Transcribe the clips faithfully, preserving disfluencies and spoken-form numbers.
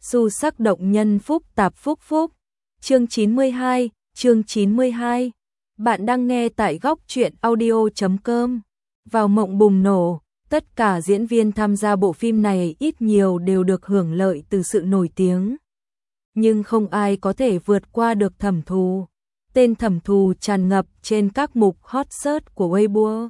Xu sắc động nhân phúc tạp phúc phúc. Chương chín mươi hai, chương chín mươi hai. Bạn đang nghe tại góc truyện audio chấm com. Vào mộng bùng nổ, tất cả diễn viên tham gia bộ phim này ít nhiều đều được hưởng lợi từ sự nổi tiếng. Nhưng không ai có thể vượt qua được Thẩm Thù. Tên Thẩm Thù tràn ngập trên các mục hot search của Weibo.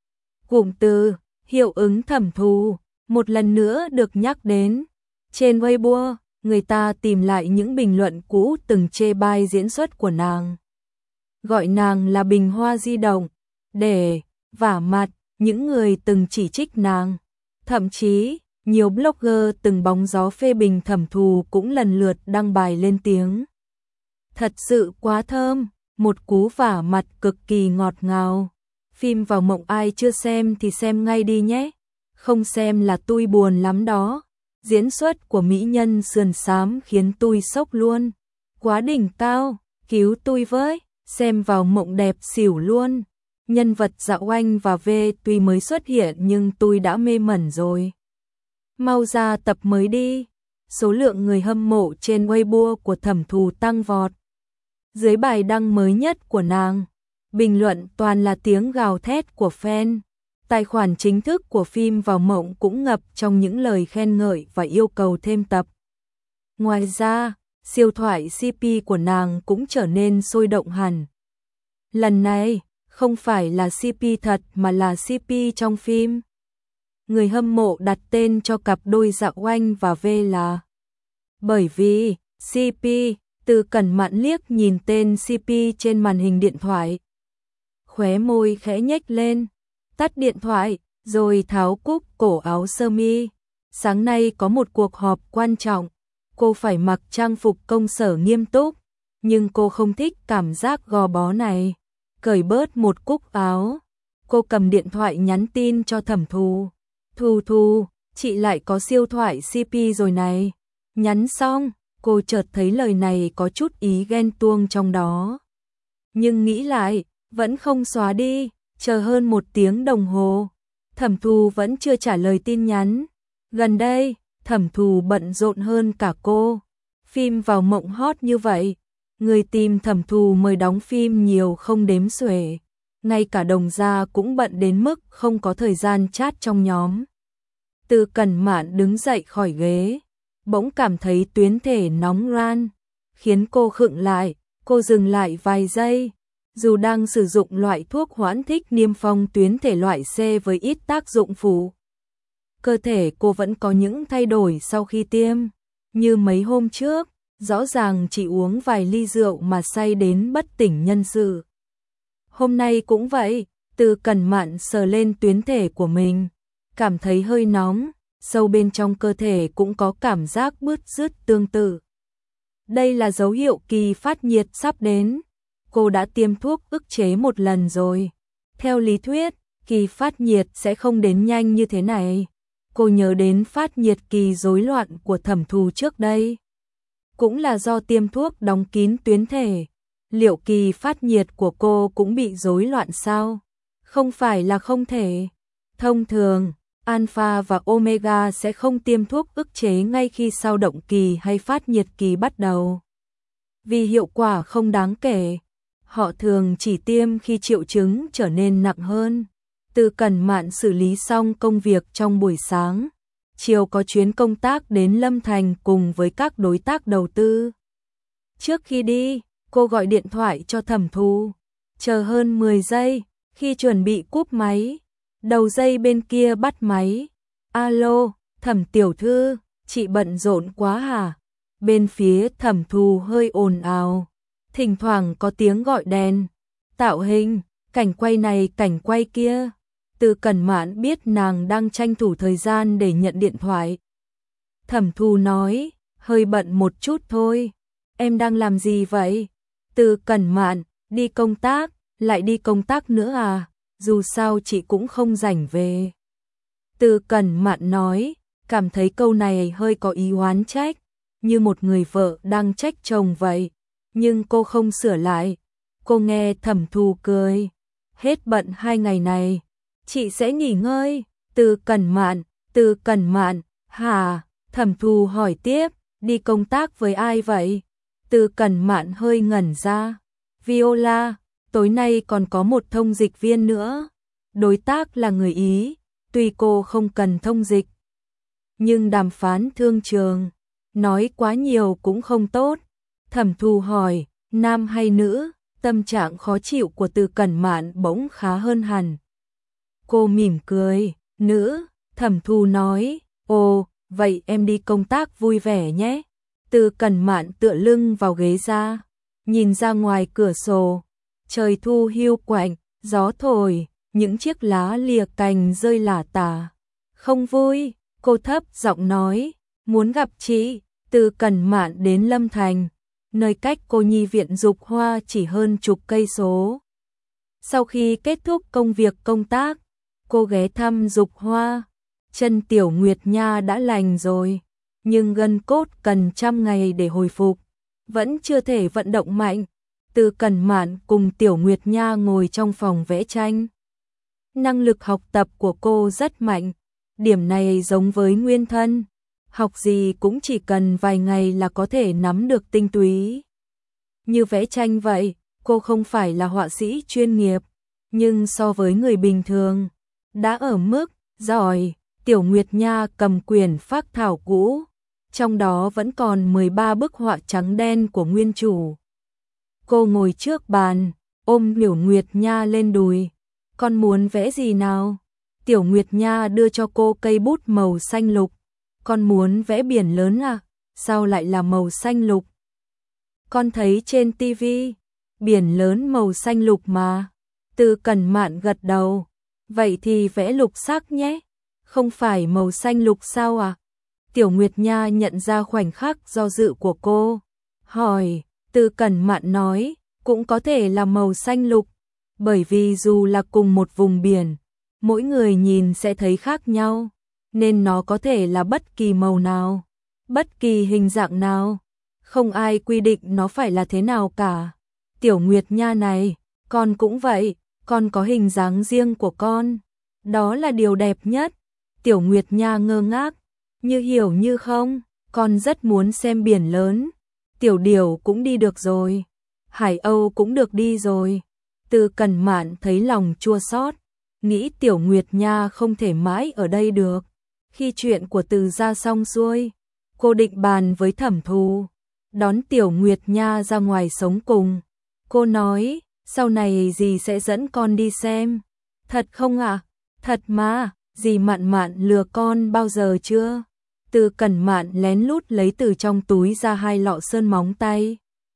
Cụm từ hiệu ứng Thẩm Thù một lần nữa được nhắc đến. Trên Weibo, người ta tìm lại những bình luận cũ từng chê bai diễn xuất của nàng. Gọi nàng là bình hoa di động, để vả mặt những người từng chỉ trích nàng. Thậm chí, nhiều blogger từng bóng gió phê bình Thẩm Thù cũng lần lượt đăng bài lên tiếng. Thật sự quá thơm, một cú vả mặt cực kỳ ngọt ngào. Phim Vào Mộng ai chưa xem thì xem ngay đi nhé. Không xem là tui buồn lắm đó. Diễn xuất của mỹ nhân sườn xám khiến tui sốc luôn. Quá đỉnh cao, cứu tui với, xem Vào Mộng đẹp xỉu luôn. Nhân vật Dạo Anh và V tuy mới xuất hiện nhưng tui đã mê mẩn rồi. Mau ra tập mới đi. Số lượng người hâm mộ trên Weibo của Thẩm Thù tăng vọt. Dưới bài đăng mới nhất của nàng, bình luận toàn là tiếng gào thét của fan. Tài khoản chính thức của phim Vào Mộng cũng ngập trong những lời khen ngợi và yêu cầu thêm tập. Ngoài ra, siêu thoại xê pê của nàng cũng trở nên sôi động hẳn. Lần này, không phải là xê pê thật mà là xê pê trong phim. Người hâm mộ đặt tên cho cặp đôi Dạo Anh và V là bởi vì xê pê. Từ Cẩn Mạn liếc nhìn tên xê pê trên màn hình điện thoại. Khóe môi khẽ nhếch lên, tắt điện thoại, rồi tháo cúc cổ áo sơ mi. Sáng nay có một cuộc họp quan trọng, cô phải mặc trang phục công sở nghiêm túc, nhưng cô không thích cảm giác gò bó này. Cởi bớt một cúc áo, cô cầm điện thoại nhắn tin cho Thẩm Thù. Thù Thù, chị lại có siêu thoại xê pê rồi này. Nhắn xong, cô chợt thấy lời này có chút ý ghen tuông trong đó. Nhưng nghĩ lại, vẫn không xóa đi, chờ hơn một tiếng đồng hồ. Thẩm Thù vẫn chưa trả lời tin nhắn. Gần đây, Thẩm Thù bận rộn hơn cả cô. Phim Vào Mộng hot như vậy, người tìm Thẩm Thù mời đóng phim nhiều không đếm xuể. Ngay cả Đồng Gia cũng bận đến mức không có thời gian chat trong nhóm. Từ Cẩn Mạn đứng dậy khỏi ghế, bỗng cảm thấy tuyến thể nóng ran, khiến cô khựng lại. Cô dừng lại vài giây. Dù đang sử dụng loại thuốc hoãn thích niêm phong tuyến thể loại C với ít tác dụng phụ, cơ thể cô vẫn có những thay đổi sau khi tiêm. Như mấy hôm trước, rõ ràng chỉ uống vài ly rượu mà say đến bất tỉnh nhân sự. Hôm nay cũng vậy, Từ Cẩn Mạn sờ lên tuyến thể của mình, cảm thấy hơi nóng, sâu bên trong cơ thể cũng có cảm giác bứt rứt tương tự. Đây là dấu hiệu kỳ phát nhiệt sắp đến. Cô đã tiêm thuốc ức chế một lần rồi. Theo lý thuyết, kỳ phát nhiệt sẽ không đến nhanh như thế này. Cô nhớ đến phát nhiệt kỳ rối loạn của Thẩm Thù trước đây. Cũng là do tiêm thuốc đóng kín tuyến thể. Liệu kỳ phát nhiệt của cô cũng bị rối loạn sao? Không phải là không thể. Thông thường, Alpha và Omega sẽ không tiêm thuốc ức chế ngay khi sao động kỳ hay phát nhiệt kỳ bắt đầu. Vì hiệu quả không đáng kể. Họ thường chỉ tiêm khi triệu chứng trở nên nặng hơn. Từ Cẩn Mạn xử lý xong công việc trong buổi sáng, chiều có chuyến công tác đến Lâm Thành cùng với các đối tác đầu tư. Trước khi đi, cô gọi điện thoại cho Thẩm Thù. Chờ hơn mười giây, khi chuẩn bị cúp máy, đầu dây bên kia bắt máy. Alo, Thẩm tiểu thư, chị bận rộn quá hả? Bên phía Thẩm Thù hơi ồn ào. Thỉnh thoảng có tiếng gọi đèn, tạo hình, cảnh quay này cảnh quay kia. Từ Cẩn Mạn biết nàng đang tranh thủ thời gian để nhận điện thoại. Thẩm Thù nói, hơi bận một chút thôi. Em đang làm gì vậy? Từ Cẩn Mạn, đi công tác, lại đi công tác nữa à? Dù sao chị cũng không rảnh về. Từ Cẩn Mạn nói, cảm thấy câu này hơi có ý oán trách, như một người vợ đang trách chồng vậy. Nhưng cô không sửa lại. Cô nghe Thẩm Thù cười. Hết bận hai ngày này, chị sẽ nghỉ ngơi. Từ Cẩn Mạn, Từ Cẩn Mạn, hả? Thẩm Thù hỏi tiếp, Đi công tác với ai vậy? Từ Cẩn Mạn hơi ngẩn ra. Viola, tối nay còn có một thông dịch viên nữa. Đối tác là người Ý, tuy cô không cần thông dịch. Nhưng đàm phán thương trường, nói quá nhiều cũng không tốt. Thẩm Thù hỏi, nam hay nữ? Tâm trạng khó chịu của Từ Cẩn Mạn bỗng khá hơn hẳn. Cô mỉm cười, nữ. Thẩm Thù nói, ồ, vậy em đi công tác vui vẻ nhé. Từ Cẩn Mạn tựa lưng vào ghế ra, nhìn ra ngoài cửa sổ. Trời thu hiu quạnh, gió thổi, những chiếc lá lìa cành rơi lả tả. Không vui, cô thấp giọng nói, muốn gặp chị. Từ Cẩn Mạn đến Lâm Thành, nơi cách cô nhi viện Dục Hoa chỉ hơn chục cây số. Sau khi kết thúc công việc công tác, cô ghé thăm Dục Hoa. Chân Tiểu Nguyệt Nha đã lành rồi, nhưng gân cốt cần trăm ngày để hồi phục, vẫn chưa thể vận động mạnh. Từ Cẩn Mạn cùng Tiểu Nguyệt Nha ngồi trong phòng vẽ tranh. Năng lực học tập của cô rất mạnh, điểm này giống với Nguyên Thân. Học gì cũng chỉ cần vài ngày là có thể nắm được tinh túy. Như vẽ tranh vậy, cô không phải là họa sĩ chuyên nghiệp, nhưng so với người bình thường, đã ở mức giỏi. Tiểu Nguyệt Nha cầm quyển phác thảo cũ, trong đó vẫn còn mười ba bức họa trắng đen của nguyên chủ. Cô ngồi trước bàn, ôm Tiểu Nguyệt Nha lên đùi. Con muốn vẽ gì nào? Tiểu Nguyệt Nha đưa cho cô cây bút màu xanh lục. Con muốn vẽ biển lớn à? Sao lại là màu xanh lục? Con thấy trên tivi, biển lớn màu xanh lục mà. Từ Cẩn Mạn gật đầu. Vậy thì vẽ lục sắc nhé. Không phải màu xanh lục sao à? Tiểu Nguyệt Nha nhận ra khoảnh khắc do dự của cô. Hỏi, Từ Cẩn Mạn nói, cũng có thể là màu xanh lục. Bởi vì dù là cùng một vùng biển, mỗi người nhìn sẽ thấy khác nhau. Nên nó có thể là bất kỳ màu nào, bất kỳ hình dạng nào. Không ai quy định nó phải là thế nào cả. Tiểu Nguyệt Nha này, con cũng vậy, con có hình dáng riêng của con. Đó là điều đẹp nhất. Tiểu Nguyệt Nha ngơ ngác, như hiểu như không, con rất muốn xem biển lớn. Tiểu Điểu cũng đi được rồi, Hải Âu cũng được đi rồi. Từ Cẩn Mạn thấy lòng chua xót, nghĩ Tiểu Nguyệt Nha không thể mãi ở đây được. Khi chuyện của Từ gia xong xuôi, cô định bàn với Thẩm Thù, đón Tiểu Nguyệt Nha ra ngoài sống cùng. Cô nói, sau này dì sẽ dẫn con đi xem. Thật không ạ? À? Thật mà. Dì Mạn Mạn lừa con bao giờ chưa? Từ Cẩn Mạn lén lút lấy từ trong túi ra hai lọ sơn móng tay.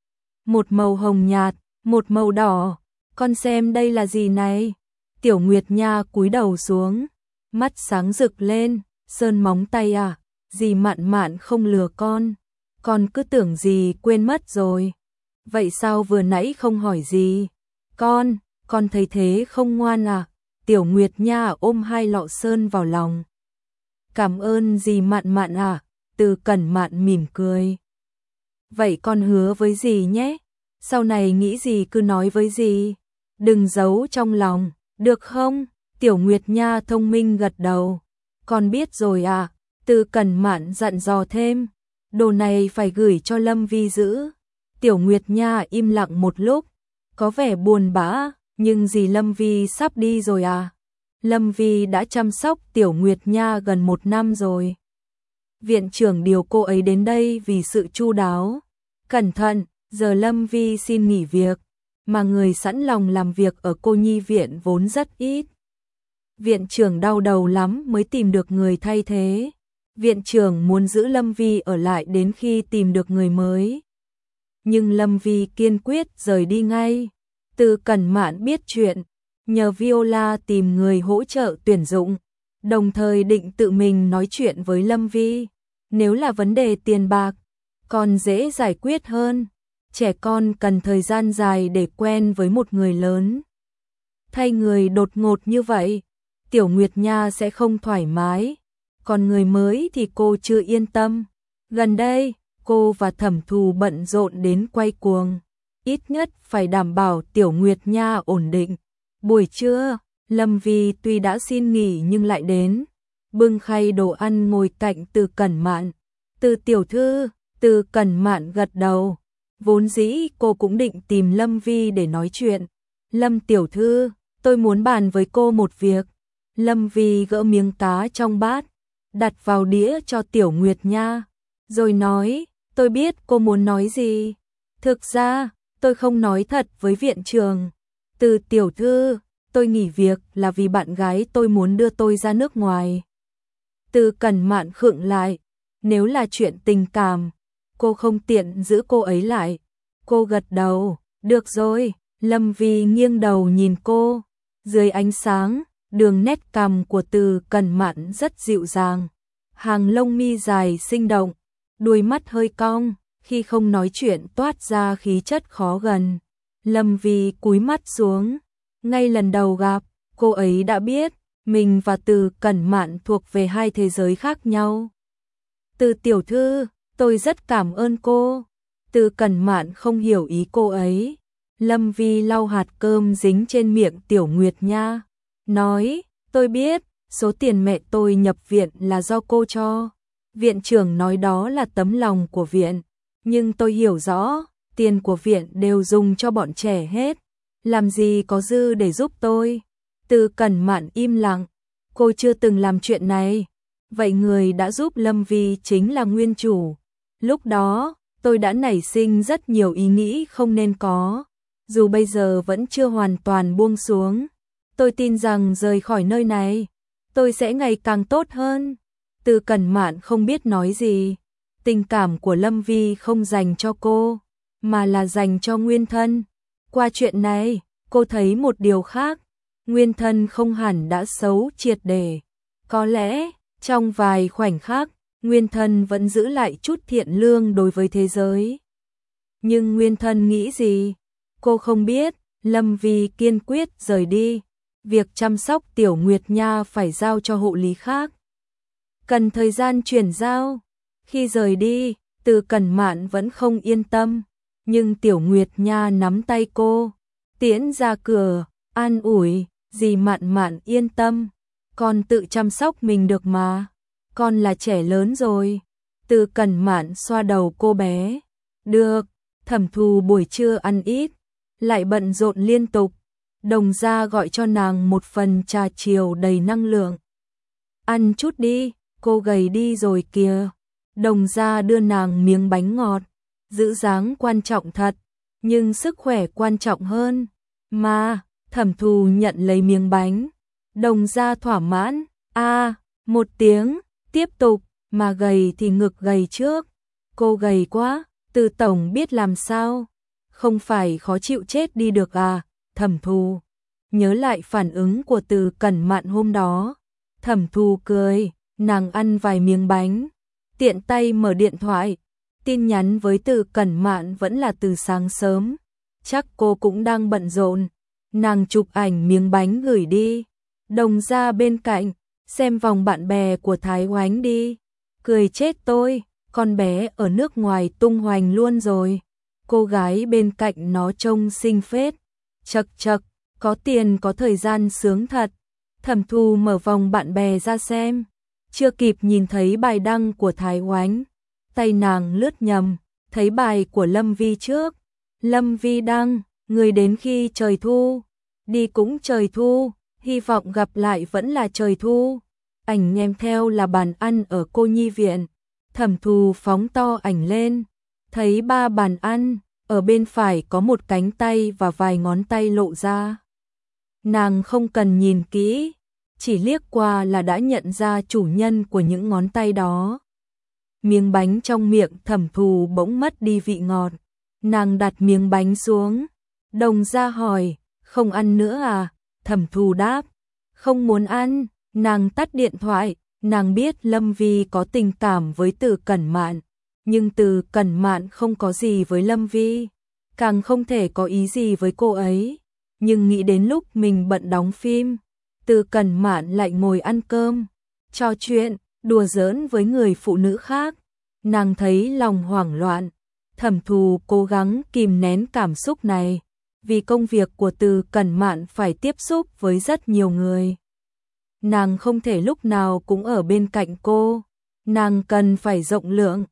Một màu hồng nhạt, một màu đỏ. Con xem đây là gì này? Tiểu Nguyệt Nha cúi đầu xuống, mắt sáng rực lên. Sơn móng tay à? Dì Mạn Mạn không lừa con. Con cứ tưởng dì quên mất rồi. Vậy sao vừa nãy không hỏi gì? Con, con thấy thế không ngoan à? Tiểu Nguyệt Nha ôm hai lọ sơn vào lòng. Cảm ơn dì Mạn Mạn à? Từ Cẩn Mạn mỉm cười. Vậy con hứa với dì nhé. Sau này nghĩ gì cứ nói với dì. Đừng giấu trong lòng, được không? Tiểu Nguyệt Nha thông minh gật đầu. Con biết rồi à? Từ Cẩn Mạn dặn dò thêm. Đồ này phải gửi cho Lâm Vi giữ. Tiểu Nguyệt Nha im lặng một lúc, có vẻ buồn bã. Nhưng dì Lâm Vi sắp đi rồi à? Lâm Vi đã chăm sóc Tiểu Nguyệt Nha gần một năm rồi. Viện trưởng điều cô ấy đến đây vì sự chu đáo, cẩn thận. Giờ Lâm Vi xin nghỉ việc, mà người sẵn lòng làm việc ở cô nhi viện vốn rất ít. Viện trưởng đau đầu lắm mới tìm được người thay thế. Viện trưởng muốn giữ Lâm Vi ở lại đến khi tìm được người mới. Nhưng Lâm Vi kiên quyết rời đi ngay. Từ Cẩn Mạn biết chuyện, nhờ Viola tìm người hỗ trợ tuyển dụng, đồng thời định tự mình nói chuyện với Lâm Vi. Nếu là vấn đề tiền bạc, còn dễ giải quyết hơn. Trẻ con cần thời gian dài để quen với một người lớn. Thay người đột ngột như vậy, Tiểu Nguyệt Nha sẽ không thoải mái. Còn người mới thì cô chưa yên tâm. Gần đây, cô và Thẩm Thù bận rộn đến quay cuồng. Ít nhất phải đảm bảo Tiểu Nguyệt Nha ổn định. Buổi trưa, Lâm Vi tuy đã xin nghỉ nhưng lại đến, bưng khay đồ ăn ngồi cạnh Từ Cẩn Mạn. Từ tiểu thư, Từ Cẩn Mạn gật đầu, vốn dĩ cô cũng định tìm Lâm Vi để nói chuyện. Lâm tiểu thư, tôi muốn bàn với cô một việc. Lâm Vi gỡ miếng cá trong bát, đặt vào đĩa cho Tiểu Nguyệt Nha, rồi nói, tôi biết cô muốn nói gì. Thực ra, tôi không nói thật với viện trưởng. Từ tiểu thư, tôi nghỉ việc là vì bạn gái tôi muốn đưa tôi ra nước ngoài. Từ Cẩn Mạn khựng lại, nếu là chuyện tình cảm, cô không tiện giữ cô ấy lại. Cô gật đầu, được rồi. Lâm Vi nghiêng đầu nhìn cô, dưới ánh sáng, đường nét cằm của Từ Cẩn Mạn rất dịu dàng, hàng lông mi dài sinh động, đuôi mắt hơi cong, khi không nói chuyện toát ra khí chất khó gần. Lâm Vi cúi mắt xuống, ngay lần đầu gặp, cô ấy đã biết mình và Từ Cẩn Mạn thuộc về hai thế giới khác nhau. Từ tiểu thư, tôi rất cảm ơn cô. Từ Cẩn Mạn không hiểu ý cô ấy. Lâm Vi lau hạt cơm dính trên miệng Tiểu Nguyệt Nha, nói, tôi biết, số tiền mẹ tôi nhập viện là do cô cho. Viện trưởng nói đó là tấm lòng của viện, nhưng tôi hiểu rõ, tiền của viện đều dùng cho bọn trẻ hết, làm gì có dư để giúp tôi. Từ Cẩn Mạn im lặng, cô chưa từng làm chuyện này. Vậy người đã giúp Lâm Vi chính là nguyên chủ. Lúc đó, tôi đã nảy sinh rất nhiều ý nghĩ không nên có. Dù bây giờ vẫn chưa hoàn toàn buông xuống, tôi tin rằng rời khỏi nơi này, tôi sẽ ngày càng tốt hơn. Từ Cẩn Mạn không biết nói gì. Tình cảm của Lâm Vi không dành cho cô, mà là dành cho Nguyên Thân. Qua chuyện này, cô thấy một điều khác. Nguyên Thân không hẳn đã xấu triệt để. Có lẽ, trong vài khoảnh khắc, Nguyên Thân vẫn giữ lại chút thiện lương đối với thế giới. Nhưng Nguyên Thân nghĩ gì? Cô không biết. Lâm Vi kiên quyết rời đi. Việc chăm sóc Tiểu Nguyệt Nha phải giao cho hộ lý khác, cần thời gian chuyển giao. Khi rời đi, Từ Cẩn Mạn vẫn không yên tâm, nhưng Tiểu Nguyệt Nha nắm tay cô, tiễn ra cửa, an ủi, dì Mạn Mạn yên tâm, con tự chăm sóc mình được mà, con là trẻ lớn rồi. Từ Cẩn Mạn xoa đầu cô bé, được. Thẩm Thù buổi trưa ăn ít, lại bận rộn liên tục. Đồng Gia gọi cho nàng một phần trà chiều đầy năng lượng. Ăn chút đi, cô gầy đi rồi kìa. Đồng Gia đưa nàng miếng bánh ngọt. Giữ dáng quan trọng thật, nhưng sức khỏe quan trọng hơn. Mà, Thẩm Thù nhận lấy miếng bánh. Đồng Gia thỏa mãn, a à, một tiếng, tiếp tục, mà gầy thì ngực gầy trước. Cô gầy quá, Từ tổng biết làm sao? Không phải khó chịu chết đi được à? Thẩm Thù nhớ lại phản ứng của Từ Cẩn Mạn hôm đó. Thẩm Thù cười, nàng ăn vài miếng bánh, tiện tay mở điện thoại. Tin nhắn với Từ Cẩn Mạn vẫn là từ sáng sớm, chắc cô cũng đang bận rộn. Nàng chụp ảnh miếng bánh gửi đi. Đồng Gia bên cạnh, xem vòng bạn bè của Thái Oánh đi. Cười chết tôi, con bé ở nước ngoài tung hoành luôn rồi. Cô gái bên cạnh nó trông xinh phết. Chật chật, có tiền có thời gian sướng thật. Thẩm Thù mở vòng bạn bè ra xem, chưa kịp nhìn thấy bài đăng của Thái Oánh, tay nàng lướt nhầm, thấy bài của Lâm Vi trước. Lâm Vi đăng, người đến khi trời thu, đi cũng trời thu, hy vọng gặp lại vẫn là trời thu. Ảnh nhem theo là bàn ăn ở cô nhi viện. Thẩm Thù phóng to ảnh lên, thấy ba bàn ăn, ở bên phải có một cánh tay và vài ngón tay lộ ra. Nàng không cần nhìn kỹ, chỉ liếc qua là đã nhận ra chủ nhân của những ngón tay đó. Miếng bánh trong miệng Thẩm Thù bỗng mất đi vị ngọt. Nàng đặt miếng bánh xuống. Đồng Gia hỏi, không ăn nữa à? Thẩm Thù đáp, không muốn ăn. Nàng tắt điện thoại. Nàng biết Lâm Vi có tình cảm với Từ Cẩn Mạn, nhưng Từ Cẩn Mạn không có gì với Lâm Vi, càng không thể có ý gì với cô ấy. Nhưng nghĩ đến lúc mình bận đóng phim, Từ Cẩn Mạn lại ngồi ăn cơm, trò chuyện, đùa giỡn với người phụ nữ khác. Nàng thấy lòng hoảng loạn. Thẩm Thù cố gắng kìm nén cảm xúc này, vì công việc của Từ Cẩn Mạn phải tiếp xúc với rất nhiều người. Nàng không thể lúc nào cũng ở bên cạnh cô, nàng cần phải rộng lượng.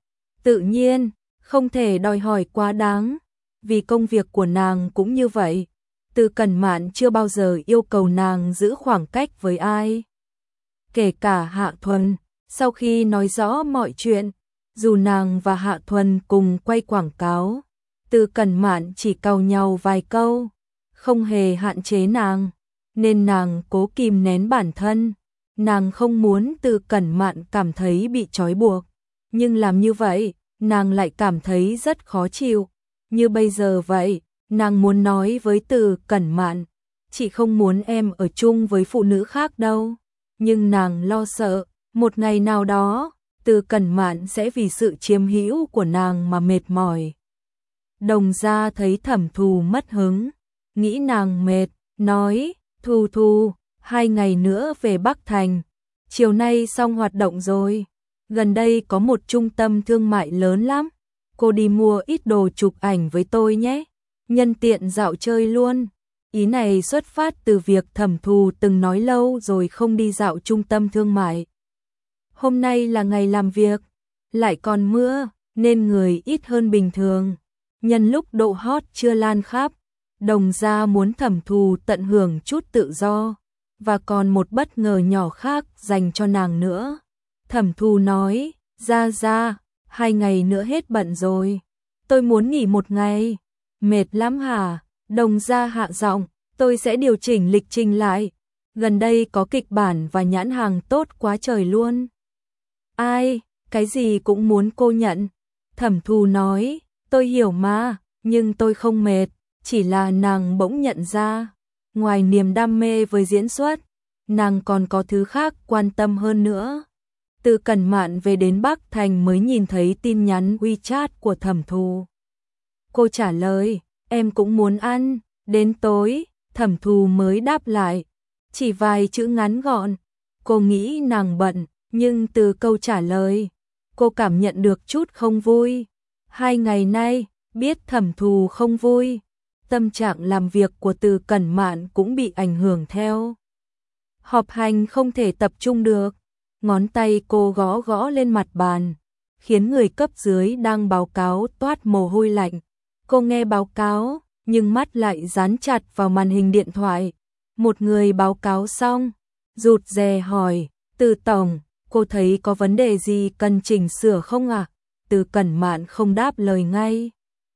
Tự nhiên, không thể đòi hỏi quá đáng, vì công việc của nàng cũng như vậy. Từ Cẩn Mạn chưa bao giờ yêu cầu nàng giữ khoảng cách với ai. Kể cả Hạ Thuần, sau khi nói rõ mọi chuyện, dù nàng và Hạ Thuần cùng quay quảng cáo, Từ Cẩn Mạn chỉ càu nhau vài câu, không hề hạn chế nàng, nên nàng cố kìm nén bản thân. Nàng không muốn Từ Cẩn Mạn cảm thấy bị trói buộc, nhưng làm như vậy, nàng lại cảm thấy rất khó chịu. Như bây giờ vậy, nàng muốn nói với Từ Cẩn Mạn, chị không muốn em ở chung với phụ nữ khác đâu. Nhưng nàng lo sợ, một ngày nào đó, Từ Cẩn Mạn sẽ vì sự chiếm hữu của nàng mà mệt mỏi. Đồng Gia thấy Thẩm Thù mất hứng, nghĩ nàng mệt, nói, Thù Thù, hai ngày nữa về Bắc Thành, chiều nay xong hoạt động rồi. Gần đây có một trung tâm thương mại lớn lắm, cô đi mua ít đồ chụp ảnh với tôi nhé, nhân tiện dạo chơi luôn. Ý này xuất phát từ việc Thẩm Thù từng nói lâu rồi không đi dạo trung tâm thương mại. Hôm nay là ngày làm việc, lại còn mưa, nên người ít hơn bình thường. Nhân lúc độ hot chưa lan khắp, Đồng Gia muốn Thẩm Thù tận hưởng chút tự do, và còn một bất ngờ nhỏ khác dành cho nàng nữa. Thẩm Thù nói, Gia Gia, hai ngày nữa hết bận rồi, tôi muốn nghỉ một ngày. Mệt lắm hả? Đồng Gia hạ giọng, tôi sẽ điều chỉnh lịch trình lại. Gần đây có kịch bản và nhãn hàng tốt quá trời luôn. Ai, cái gì cũng muốn cô nhận. Thẩm Thù nói, tôi hiểu mà, nhưng tôi không mệt, chỉ là nàng bỗng nhận ra, ngoài niềm đam mê với diễn xuất, nàng còn có thứ khác quan tâm hơn nữa. Từ Cẩn Mạn về đến Bắc Thành mới nhìn thấy tin nhắn WeChat của Thẩm Thù. Cô trả lời, em cũng muốn ăn. Đến tối, Thẩm Thù mới đáp lại, chỉ vài chữ ngắn gọn. Cô nghĩ nàng bận, nhưng từ câu trả lời, cô cảm nhận được chút không vui. Hai ngày nay, biết Thẩm Thù không vui, tâm trạng làm việc của Từ Cẩn Mạn cũng bị ảnh hưởng theo. Họp hành không thể tập trung được, ngón tay cô gõ gõ lên mặt bàn, khiến người cấp dưới đang báo cáo toát mồ hôi lạnh. Cô nghe báo cáo, nhưng mắt lại dán chặt vào màn hình điện thoại. Một người báo cáo xong, rụt rè hỏi, Từ tổng, cô thấy có vấn đề gì cần chỉnh sửa không ạ? À? Từ Cẩn Mạn không đáp lời ngay.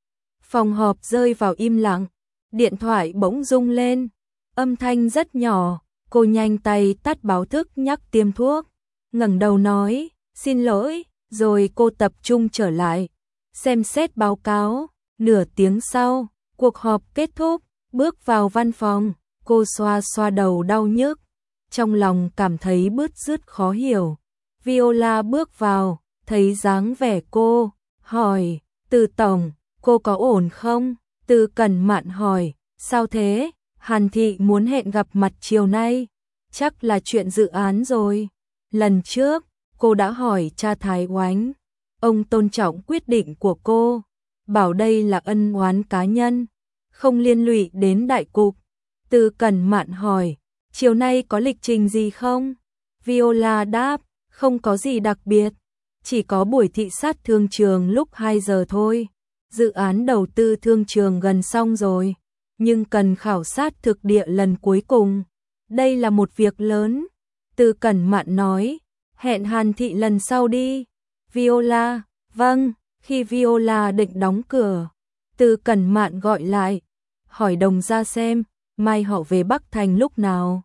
Phòng họp rơi vào im lặng, điện thoại bỗng rung lên, âm thanh rất nhỏ, cô nhanh tay tắt báo thức nhắc tiêm thuốc, ngẩng đầu nói, xin lỗi, rồi cô tập trung trở lại, xem xét báo cáo. Nửa tiếng sau, cuộc họp kết thúc, bước vào văn phòng, cô xoa xoa đầu đau nhức, trong lòng cảm thấy bứt rứt khó hiểu. Viola bước vào, thấy dáng vẻ cô, hỏi, Từ tổng, cô có ổn không? Từ Cẩn Mạn hỏi, sao thế? Hàn Thị muốn hẹn gặp mặt chiều nay, chắc là chuyện dự án rồi. Lần trước, cô đã hỏi cha Thái Oánh, ông tôn trọng quyết định của cô, bảo đây là ân oán cá nhân, không liên lụy đến đại cục. Từ Cẩn Mạn hỏi, chiều nay có lịch trình gì không? Viola đáp, không có gì đặc biệt, chỉ có buổi thị sát thương trường lúc hai giờ thôi. Dự án đầu tư thương trường gần xong rồi, nhưng cần khảo sát thực địa lần cuối cùng. Đây là một việc lớn. Từ Cẩn Mạn nói, hẹn Hàn Thị lần sau đi. Viola, vâng. Khi Viola định đóng cửa, Từ Cẩn Mạn gọi lại, hỏi Đồng Gia xem, mai họ về Bắc Thành lúc nào.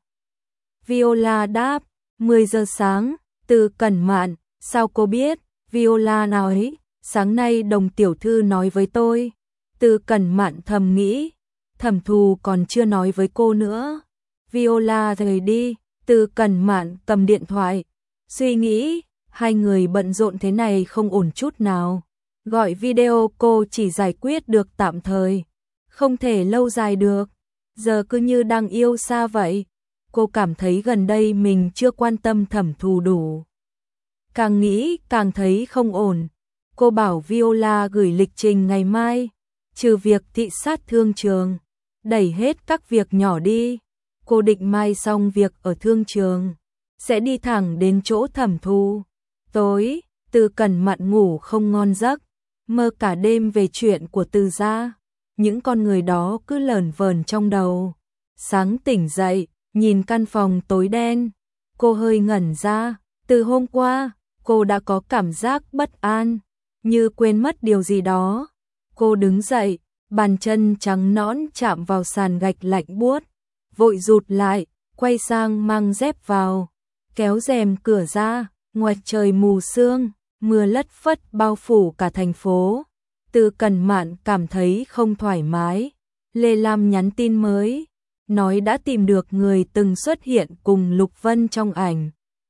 Viola đáp, mười giờ sáng. Từ Cẩn Mạn, sao cô biết? Viola nói, sáng nay Đồng tiểu thư nói với tôi. Từ Cẩn Mạn thầm nghĩ, Thẩm Thù còn chưa nói với cô nữa. Viola rời đi, Từ Cẩn Mạn cầm điện thoại, suy nghĩ, hai người bận rộn thế này không ổn chút nào. Gọi video cô chỉ giải quyết được tạm thời, không thể lâu dài được. Giờ cứ như đang yêu xa vậy. Cô cảm thấy gần đây mình chưa quan tâm Thẩm Thù đủ. Càng nghĩ càng thấy không ổn. Cô bảo Viola gửi lịch trình ngày mai, trừ việc thị sát thương trường, đẩy hết các việc nhỏ đi. Cô định mai xong việc ở thương trường, sẽ đi thẳng đến chỗ Thẩm Thù. Tối, Từ Cẩn Mạn ngủ không ngon giấc, mơ cả đêm về chuyện của Từ gia. Những con người đó cứ lởn vởn trong đầu. Sáng tỉnh dậy, nhìn căn phòng tối đen, cô hơi ngẩn ra. Từ hôm qua, cô đã có cảm giác bất an, như quên mất điều gì đó. Cô đứng dậy, bàn chân trắng nõn chạm vào sàn gạch lạnh buốt, vội rụt lại, quay sang mang dép vào, kéo rèm cửa ra. Ngoài trời mù sương, mưa lất phất bao phủ cả thành phố. Từ Cẩn Mạn cảm thấy không thoải mái. Lê Lam nhắn tin mới, nói đã tìm được người từng xuất hiện cùng Lục Vân trong ảnh,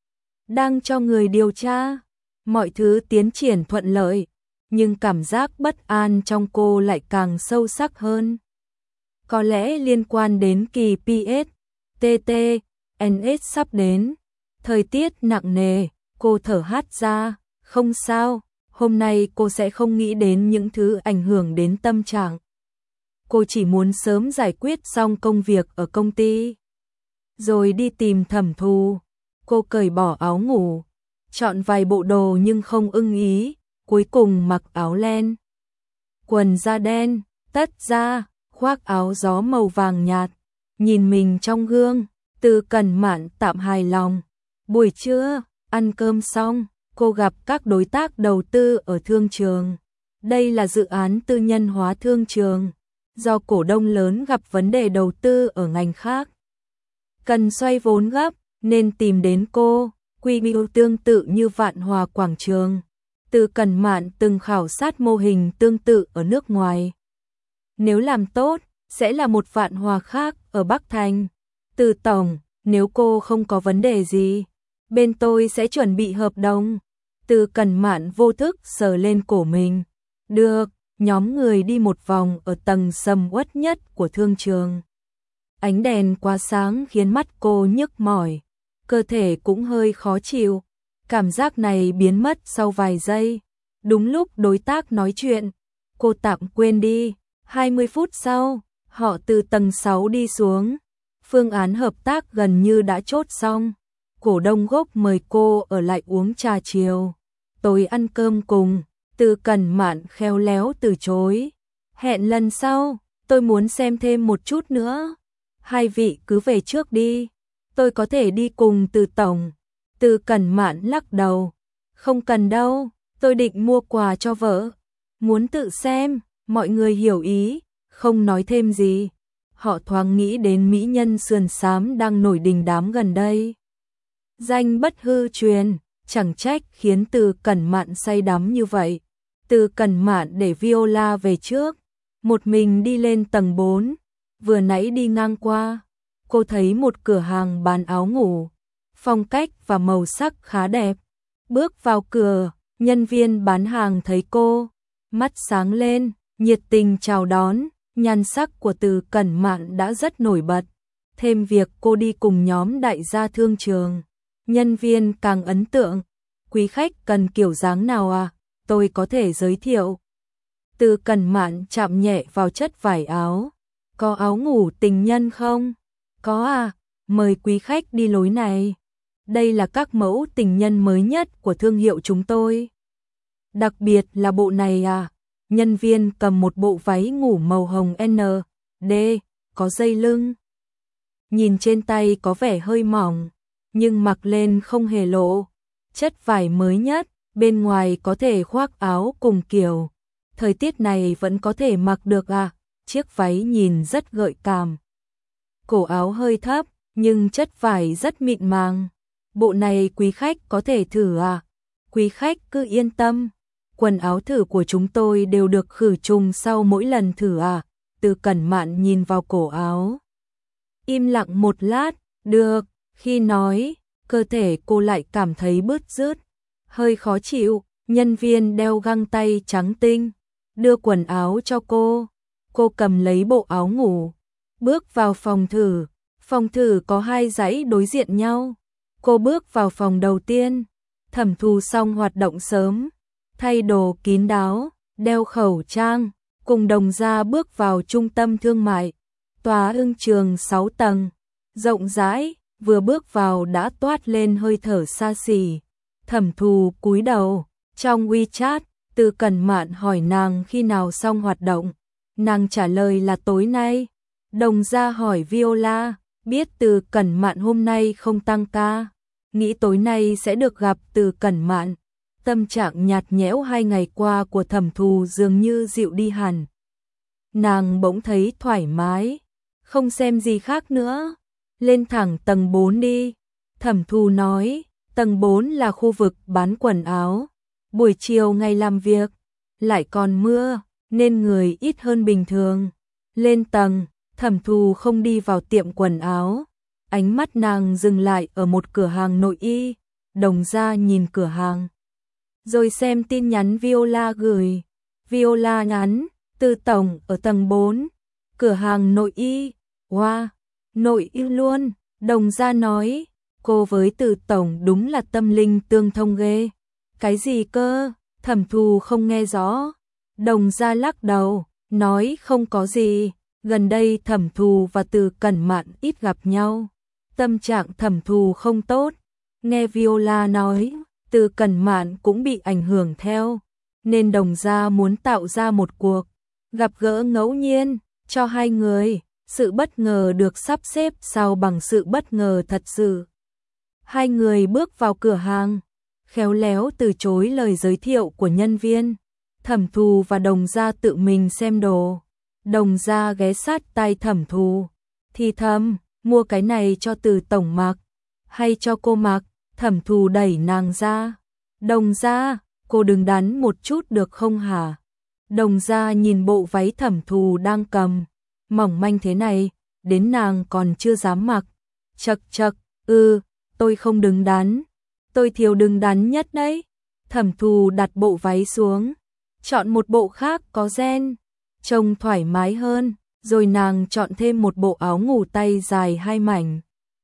đang cho người điều tra. Mọi thứ tiến triển thuận lợi, nhưng cảm giác bất an trong cô lại càng sâu sắc hơn. Có lẽ liên quan đến kỳ pê ét, tê tê, en ét sắp đến. Thời tiết nặng nề, cô thở hắt ra. Không sao, hôm nay cô sẽ không nghĩ đến những thứ ảnh hưởng đến tâm trạng. Cô chỉ muốn sớm giải quyết xong công việc ở công ty, rồi đi tìm Thẩm Thù. Cô cởi bỏ áo ngủ, chọn vài bộ đồ nhưng không ưng ý, cuối cùng mặc áo len, quần da đen, tất da, khoác áo gió màu vàng nhạt. Nhìn mình trong gương, Từ Cẩn Mạn tạm hài lòng. Buổi trưa, ăn cơm xong, cô gặp các đối tác đầu tư ở thương trường. Đây là dự án tư nhân hóa thương trường, do cổ đông lớn gặp vấn đề đầu tư ở ngành khác, cần xoay vốn gấp nên tìm đến cô. Quy mô tương tự như Vạn Hòa Quảng Trường. Từ Cẩn Mạn từng khảo sát mô hình tương tự ở nước ngoài. Nếu làm tốt, sẽ là một Vạn Hòa khác ở Bắc Thành. Từ tổng, nếu cô không có vấn đề gì, bên tôi sẽ chuẩn bị hợp đồng. Từ Cẩn Mạn vô thức sờ lên cổ mình. Được, nhóm người đi một vòng ở tầng sầm uất nhất của thương trường. Ánh đèn quá sáng khiến mắt cô nhức mỏi, cơ thể cũng hơi khó chịu. Cảm giác này biến mất sau vài giây. Đúng lúc đối tác nói chuyện, cô tạm quên đi. hai mươi phút sau, họ từ tầng sáu đi xuống. Phương án hợp tác gần như đã chốt xong. Cổ đông gốc mời cô ở lại uống trà chiều, tối ăn cơm cùng. Từ Cẩn Mạn khéo léo từ chối. Hẹn lần sau, tôi muốn xem thêm một chút nữa. Hai vị cứ về trước đi, tôi có thể đi cùng Từ tổng. Từ Cẩn Mạn lắc đầu. Không cần đâu, tôi định mua quà cho vợ. Muốn tự xem. Mọi người hiểu ý, không nói thêm gì. Họ thoáng nghĩ đến mỹ nhân sườn xám đang nổi đình đám gần đây. Danh bất hư truyền, chẳng trách khiến Từ Cẩn Mạn say đắm như vậy. Từ Cẩn Mạn để Viola về trước, một mình đi lên tầng bốn. Vừa nãy đi ngang qua, cô thấy một cửa hàng bán áo ngủ, phong cách và màu sắc khá đẹp. Bước vào cửa, nhân viên bán hàng thấy cô, mắt sáng lên, nhiệt tình chào đón. Nhan sắc của Từ Cẩn Mạn đã rất nổi bật, thêm việc cô đi cùng nhóm đại gia thương trường, nhân viên càng ấn tượng. Quý khách cần kiểu dáng nào à? Tôi có thể giới thiệu. Từ Cẩn Mạn chạm nhẹ vào chất vải áo. Có áo ngủ tình nhân không? Có à, mời quý khách đi lối này. Đây là các mẫu tình nhân mới nhất của thương hiệu chúng tôi. Đặc biệt là bộ này à. Nhân viên cầm một bộ váy ngủ màu hồng en đê, có dây lưng. Nhìn trên tay có vẻ hơi mỏng, nhưng mặc lên không hề lộ. Chất vải mới nhất, bên ngoài có thể khoác áo cùng kiểu. Thời tiết này vẫn có thể mặc được à, chiếc váy nhìn rất gợi cảm. Cổ áo hơi thấp, nhưng chất vải rất mịn màng. Bộ này quý khách có thể thử à? Quý khách cứ yên tâm. Quần áo thử của chúng tôi đều được khử trùng sau mỗi lần thử à? Từ Cẩn Mạn nhìn vào cổ áo. Im lặng một lát, được, khi nói, cơ thể cô lại cảm thấy bứt rứt, hơi khó chịu. Nhân viên đeo găng tay trắng tinh, đưa quần áo cho cô. Cô cầm lấy bộ áo ngủ, bước vào phòng thử. Phòng thử có hai dãy đối diện nhau. Cô bước vào phòng đầu tiên. Thẩm Thù xong hoạt động sớm, thay đồ kín đáo, đeo khẩu trang, cùng đồng gia bước vào trung tâm thương mại. Tòa ưng trường sáu tầng, rộng rãi, vừa bước vào đã toát lên hơi thở xa xỉ. Thẩm Thù cúi đầu, Trong WeChat, Từ Cẩn Mạn hỏi nàng khi nào xong hoạt động. Nàng trả lời là tối nay. Đồng Gia hỏi Viola, biết Từ Cẩn Mạn hôm nay không tăng ca, nghĩ tối nay sẽ được gặp Từ Cẩn Mạn. Tâm trạng nhạt nhẽo hai ngày qua của Thẩm Thù dường như dịu đi hẳn. Nàng bỗng thấy thoải mái, không xem gì khác nữa. Lên thẳng tầng bốn đi. Thẩm Thù nói, tầng bốn là khu vực bán quần áo. Buổi chiều ngày làm việc, lại còn mưa, nên người ít hơn bình thường. Lên tầng, Thẩm Thù không đi vào tiệm quần áo. Ánh mắt nàng dừng lại ở một cửa hàng nội y. Đồng Gia nhìn cửa hàng, rồi xem tin nhắn Viola gửi. Viola nhắn, Từ tổng ở tầng bốn, cửa hàng nội y. Wow, nội y luôn. Đồng Gia nói, cô với Từ tổng đúng là tâm linh tương thông ghê. Cái gì cơ? Thẩm Thù không nghe rõ. Đồng Gia lắc đầu, nói không có gì. Gần đây Thẩm Thù và Từ Cẩn Mạn ít gặp nhau. Tâm trạng Thẩm Thù không tốt. Nghe Viola nói, Từ Cẩn Mạn cũng bị ảnh hưởng theo. Nên Đồng Gia muốn tạo ra một cuộc gặp gỡ ngẫu nhiên cho hai người. Sự bất ngờ được sắp xếp sao bằng sự bất ngờ thật sự. Hai người bước vào cửa hàng, khéo léo từ chối lời giới thiệu của nhân viên. Thẩm Thù và Đồng Gia tự mình xem đồ. Đồng Gia ghé sát tai Thẩm Thù, thì thầm, mua cái này cho Từ tổng mặc, hay cho cô mặc? Thẩm Thù đẩy nàng ra. Đồng Gia, cô đừng đắn một chút được không hả? Đồng Gia nhìn bộ váy Thẩm Thù đang cầm, mỏng manh thế này, đến nàng còn chưa dám mặc. Chậc chậc, ư, tôi không đứng đắn, tôi thiếu đứng đắn nhất đấy. Thẩm Thù đặt bộ váy xuống, chọn một bộ khác có ren, trông thoải mái hơn, rồi nàng chọn thêm một bộ áo ngủ tay dài hai mảnh.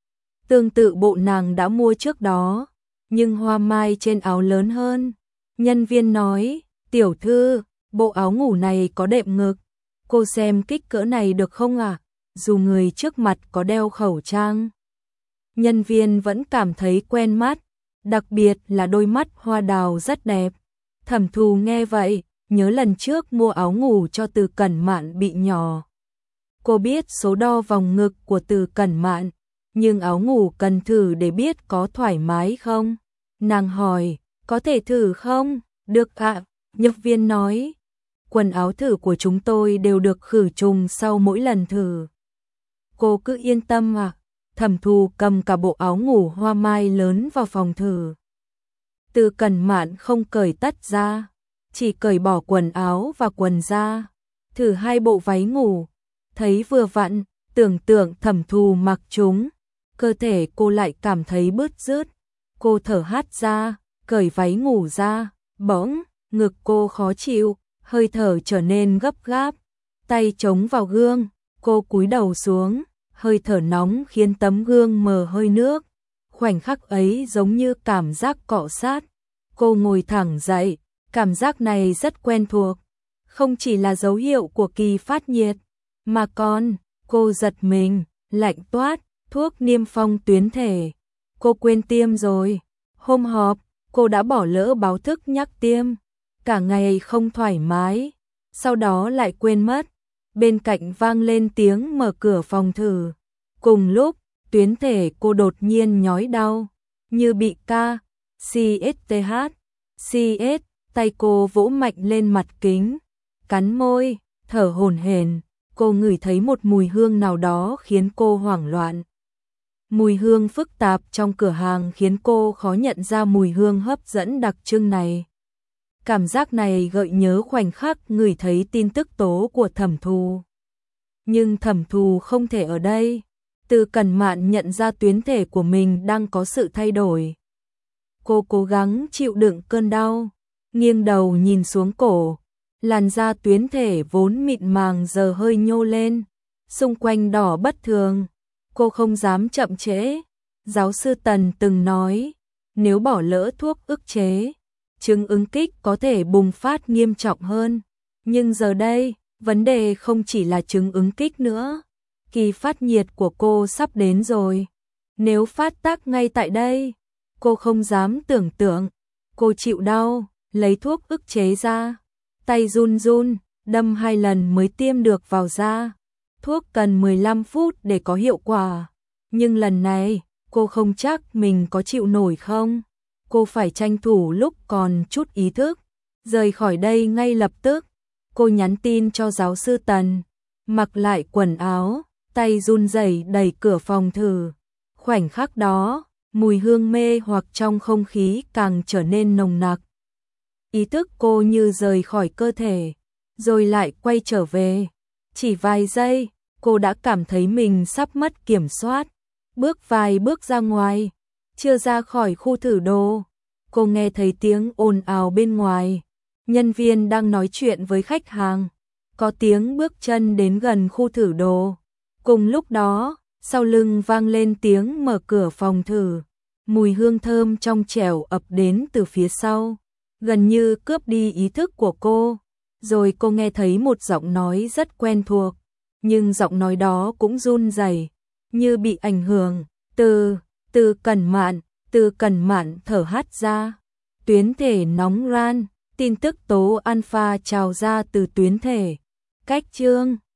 Tương tự bộ nàng đã mua trước đó, nhưng hoa mai trên áo lớn hơn. Nhân viên nói, tiểu thư, bộ áo ngủ này có đệm ngực, cô xem kích cỡ này được không ạ? À? Dù người trước mặt có đeo khẩu trang. Nhân viên vẫn cảm thấy quen mắt, đặc biệt là đôi mắt hoa đào rất đẹp. Thẩm Thù nghe vậy, nhớ lần trước mua áo ngủ cho Từ Cẩn Mạn bị nhỏ. Cô biết số đo vòng ngực của Từ Cẩn Mạn, nhưng áo ngủ cần thử để biết có thoải mái không? Nàng hỏi, có thể thử không? Được ạ, à, nhân viên nói. Quần áo thử của chúng tôi đều được khử trùng sau mỗi lần thử. Cô cứ yên tâm ạ. À. Thẩm Thù cầm cả bộ áo ngủ hoa mai lớn vào phòng thử. Từ Cẩn Mạn không cởi tất ra, chỉ cởi bỏ quần áo và quần ra. Thử hai bộ váy ngủ, thấy vừa vặn, tưởng tượng Thẩm Thù mặc chúng, cơ thể cô lại cảm thấy bứt rứt. Cô thở hắt ra, cởi váy ngủ ra, bỗng, ngực cô khó chịu, hơi thở trở nên gấp gáp. Tay chống vào gương, cô cúi đầu xuống, hơi thở nóng khiến tấm gương mờ hơi nước. Khoảnh khắc ấy giống như cảm giác cọ sát. Cô ngồi thẳng dậy, cảm giác này rất quen thuộc. Không chỉ là dấu hiệu của kỳ phát nhiệt, mà còn, cô giật mình, lạnh toát, thuốc niêm phong tuyến thể. Cô quên tiêm rồi. Hôm họp, cô đã bỏ lỡ báo thức nhắc tiêm. Cả ngày không thoải mái, sau đó lại quên mất. Bên cạnh vang lên tiếng mở cửa phòng thử. Cùng lúc, tuyến thể cô đột nhiên nhói đau, như bị ca, CSTH, CS, tay cô vỗ mạnh lên mặt kính, cắn môi, thở hổn hển. Cô ngửi thấy một mùi hương nào đó khiến cô hoảng loạn. Mùi hương phức tạp trong cửa hàng khiến cô khó nhận ra mùi hương hấp dẫn đặc trưng này. Cảm giác này gợi nhớ khoảnh khắc ngửi thấy tin tức tố của Thẩm Thù. Nhưng Thẩm Thù không thể ở đây. Từ Cẩn Mạn nhận ra tuyến thể của mình đang có sự thay đổi. Cô cố gắng chịu đựng cơn đau, nghiêng đầu nhìn xuống cổ. Làn da tuyến thể vốn mịn màng giờ hơi nhô lên, xung quanh đỏ bất thường. Cô không dám chậm trễ. Giáo sư Tần từng nói, nếu bỏ lỡ thuốc ức chế, chứng ứng kích có thể bùng phát nghiêm trọng hơn. Nhưng giờ đây, vấn đề không chỉ là chứng ứng kích nữa. Kỳ phát nhiệt của cô sắp đến rồi. Nếu phát tác ngay tại đây, cô không dám tưởng tượng. Cô chịu đau, lấy thuốc ức chế ra, tay run run, đâm hai lần mới tiêm được vào da. Thuốc cần mười lăm phút để có hiệu quả, nhưng lần này, cô không chắc mình có chịu nổi không. Cô phải tranh thủ lúc còn chút ý thức, rời khỏi đây ngay lập tức. Cô nhắn tin cho giáo sư Tần, mặc lại quần áo, tay run rẩy đẩy cửa phòng thử. Khoảnh khắc đó, mùi hương mê hoặc trong không khí càng trở nên nồng nặc. Ý thức cô như rời khỏi cơ thể, rồi lại quay trở về. Chỉ vài giây, cô đã cảm thấy mình sắp mất kiểm soát. Bước vài bước ra ngoài, chưa ra khỏi khu thử đồ, cô nghe thấy tiếng ồn ào bên ngoài. Nhân viên đang nói chuyện với khách hàng. Có tiếng bước chân đến gần khu thử đồ. Cùng lúc đó, sau lưng vang lên tiếng mở cửa phòng thử. Mùi hương thơm trong trẻo ập đến từ phía sau, gần như cướp đi ý thức của cô. Rồi cô nghe thấy một giọng nói rất quen thuộc, nhưng giọng nói đó cũng run rẩy, như bị ảnh hưởng. Từ, từ Cẩn Mạn, từ Cẩn Mạn thở hắt ra. Tuyến thể nóng ran, tin tức tố alpha trào ra từ tuyến thể. Cách chương